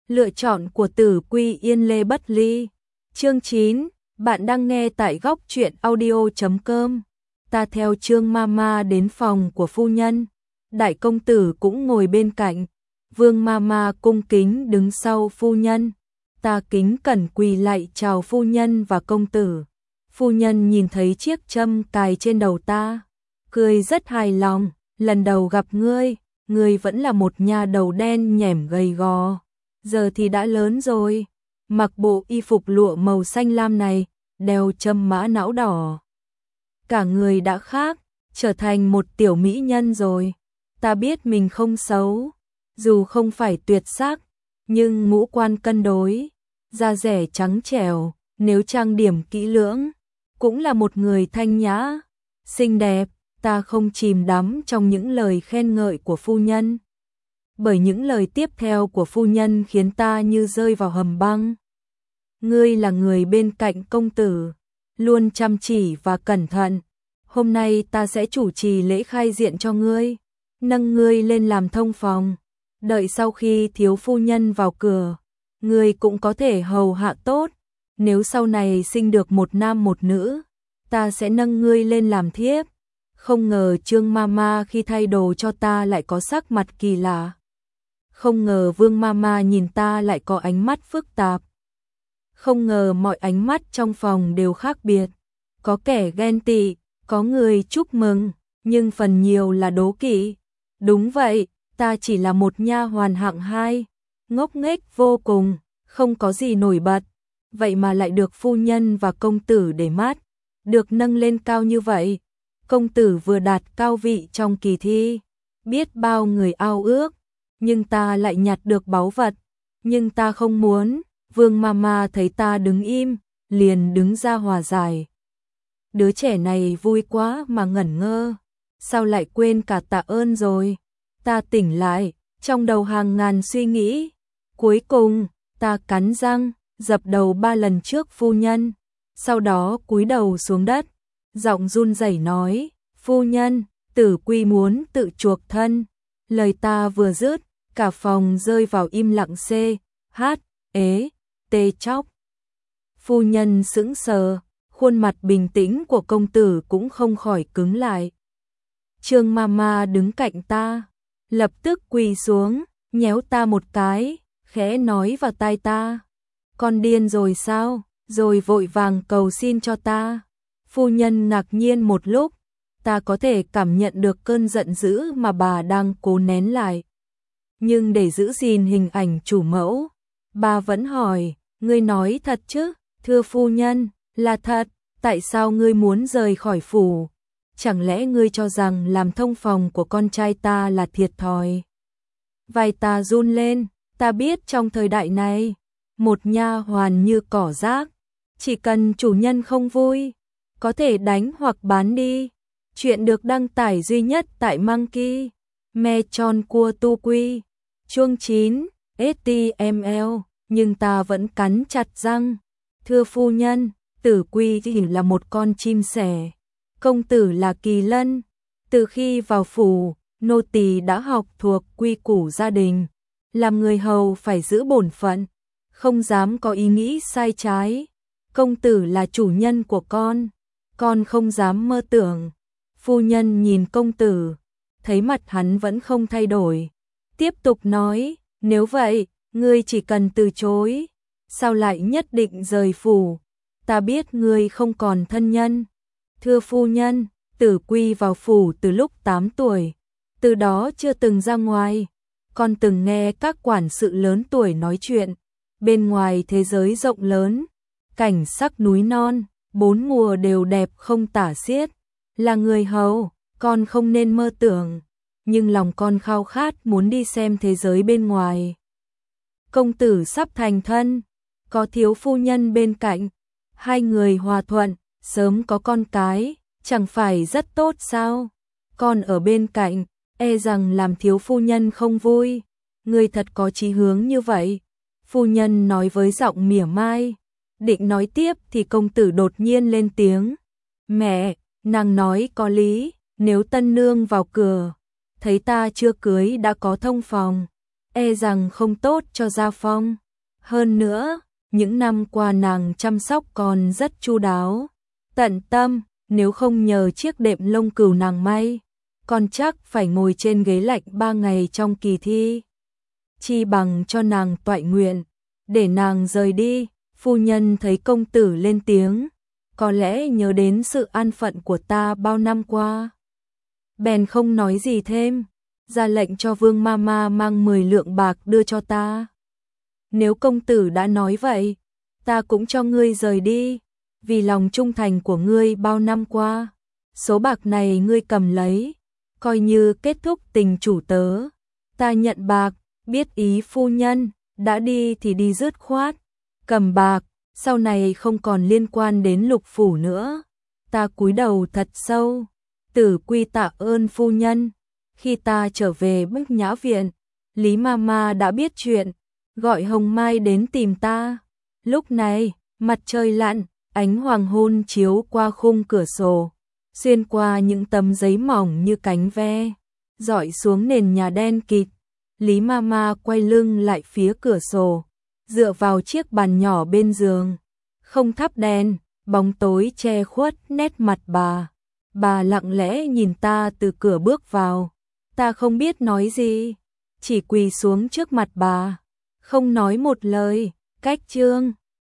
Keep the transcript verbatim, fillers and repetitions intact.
Lựa chọn của Tử Quy Yên Lê Bất Ly. Chương chín, bạn đang nghe tại góc truyện audio chấm com. Ta theo Trương Mama đến phòng của phu nhân. Đại công tử cũng ngồi bên cạnh. Vương Mama cung kính đứng sau phu nhân. Ta kính cẩn quỳ lạy chào phu nhân và công tử. Phu nhân nhìn thấy chiếc châm cài trên đầu ta, cười rất hài lòng. Lần đầu gặp ngươi, ngươi vẫn là một nha đầu đen nhẻm gầy gò. Giờ thì đã lớn rồi, mặc bộ y phục lụa màu xanh lam này, đeo châm mã não đỏ. Cả người đã khác, trở thành một tiểu mỹ nhân rồi. Ta biết mình không xấu, dù không phải tuyệt sắc, nhưng ngũ quan cân đối, da dẻ trắng trẻo, nếu trang điểm kỹ lưỡng, cũng là một người thanh nhã, xinh đẹp. Ta không chìm đắm trong những lời khen ngợi của phu nhân, bởi những lời tiếp theo của phu nhân khiến ta như rơi vào hầm băng. Ngươi là người bên cạnh công tử, luôn chăm chỉ và cẩn thận. Hôm nay ta sẽ chủ trì lễ khai diện cho ngươi, nâng ngươi lên làm thông phòng. Đợi sau khi thiếu phu nhân vào cửa, ngươi cũng có thể hầu hạ tốt. Nếu sau này sinh được một nam một nữ, ta sẽ nâng ngươi lên làm thiếp. Không ngờ Trương Mama khi thay đồ cho ta lại có sắc mặt kỳ lạ. Không ngờ Vương Mama nhìn ta lại có ánh mắt phức tạp. Không ngờ mọi ánh mắt trong phòng đều khác biệt. Có kẻ ghen tị, có người chúc mừng, nhưng phần nhiều là đố kỵ. Đúng vậy, ta chỉ là một nha hoàn hạng hai, ngốc nghếch vô cùng, không có gì nổi bật. Vậy mà lại được phu nhân và công tử để mắt, được nâng lên cao như vậy. Công tử vừa đạt cao vị trong kỳ thi, biết bao người ao ước, nhưng ta lại nhặt được báu vật, nhưng ta không muốn. Vương Mama thấy ta đứng im, liền đứng ra hòa giải. Đứa trẻ này vui quá mà ngẩn ngơ, sao lại quên cả tạ ơn rồi? Ta tỉnh lại, trong đầu hàng ngàn suy nghĩ. Cuối cùng, ta cắn răng, dập đầu ba lần trước phu nhân, sau đó cúi đầu xuống đất. Giọng run rẩy nói, phu nhân, Tử Quy muốn tự chuộc thân. Lời ta vừa dứt, cả phòng rơi vào im lặng c, hát, ế, tê chóc. Phu nhân sững sờ, khuôn mặt bình tĩnh của công tử cũng không khỏi cứng lại. Trương Mama đứng cạnh ta, lập tức quỳ xuống, nhéo ta một cái, khẽ nói vào tai ta. Con điên rồi sao? Rồi vội vàng cầu xin cho ta. Phu nhân ngạc nhiên một lúc, ta có thể cảm nhận được cơn giận dữ mà bà đang cố nén lại. Nhưng để giữ gìn hình ảnh chủ mẫu, bà vẫn hỏi, ngươi nói thật chứ? Thưa phu nhân, là thật. Tại sao ngươi muốn rời khỏi phủ? Chẳng lẽ ngươi cho rằng làm thông phòng của con trai ta là thiệt thòi? Vai ta run lên, ta biết trong thời đại này, một nha hoàn như cỏ rác, chỉ cần chủ nhân không vui, có thể đánh hoặc bán đi. Chuyện được đăng tải duy nhất tại Monkey Mechon Cua Tu Quy. Chương chín, ếch ti em lờ, nhưng ta vẫn cắn chặt răng. Thưa phu nhân, Tử Quy chỉ là một con chim sẻ, công tử là kỳ lân. Từ khi vào phủ, nô tỳ đã học thuộc quy củ gia đình, làm người hầu phải giữ bổn phận, không dám có ý nghĩ sai trái. Công tử là chủ nhân của con, con không dám mơ tưởng. Phu nhân nhìn công tử, thấy mặt hắn vẫn không thay đổi, tiếp tục nói, nếu vậy, ngươi chỉ cần từ chối, sao lại nhất định rời phủ? Ta biết ngươi không còn thân nhân. Thưa phu nhân, Tử Quy vào phủ từ lúc tám tuổi, từ đó chưa từng ra ngoài. Con từng nghe các quản sự lớn tuổi nói chuyện, bên ngoài thế giới rộng lớn, cảnh sắc núi non, bốn mùa đều đẹp không tả xiết. Là người hầu, con không nên mơ tưởng, nhưng lòng con khao khát muốn đi xem thế giới bên ngoài. Công tử sắp thành thân, có thiếu phu nhân bên cạnh, hai người hòa thuận, sớm có con cái, chẳng phải rất tốt sao? Con ở bên cạnh, e rằng làm thiếu phu nhân không vui. Người thật có chí hướng như vậy. Phu nhân nói với giọng mỉa mai. Định nói tiếp thì công tử đột nhiên lên tiếng. Mẹ, nàng nói có lý, nếu tân nương vào cửa, thấy ta chưa cưới đã có thông phòng, e rằng không tốt cho gia phong. Hơn nữa, những năm qua nàng chăm sóc còn rất chu đáo, tận tâm, nếu không nhờ chiếc đệm lông cừu nàng may, còn chắc phải ngồi trên ghế lạnh ba ngày trong kỳ thi. Chi bằng cho nàng toại nguyện, để nàng rời đi. Phu nhân thấy công tử lên tiếng, có lẽ nhớ đến sự an phận của ta bao năm qua. Bèn không nói gì thêm, ra lệnh cho Vương Mama mang mười lượng bạc đưa cho ta. Nếu công tử đã nói vậy, ta cũng cho ngươi rời đi, vì lòng trung thành của ngươi bao năm qua. Số bạc này ngươi cầm lấy, coi như kết thúc tình chủ tớ. Ta nhận bạc, biết ý phu nhân, đã đi thì đi dứt khoát. Cầm bạc, sau này không còn liên quan đến Lục phủ nữa. Ta cúi đầu thật sâu, Tử Quy tạ ơn phu nhân. Khi ta trở về Bích Nhã viện, Lý Mama đã biết chuyện, gọi Hồng Mai đến tìm ta. Lúc này, mặt trời lặn, ánh hoàng hôn chiếu qua khung cửa sổ, xuyên qua những tấm giấy mỏng như cánh ve, rọi xuống nền nhà đen kịt. Lý Mama quay lưng lại phía cửa sổ, dựa vào chiếc bàn nhỏ bên giường, không thắp đèn, bóng tối che khuất nét mặt bà. Bà lặng lẽ nhìn ta từ cửa bước vào. Ta không biết nói gì, chỉ quỳ xuống trước mặt bà, không nói một lời. Cách chương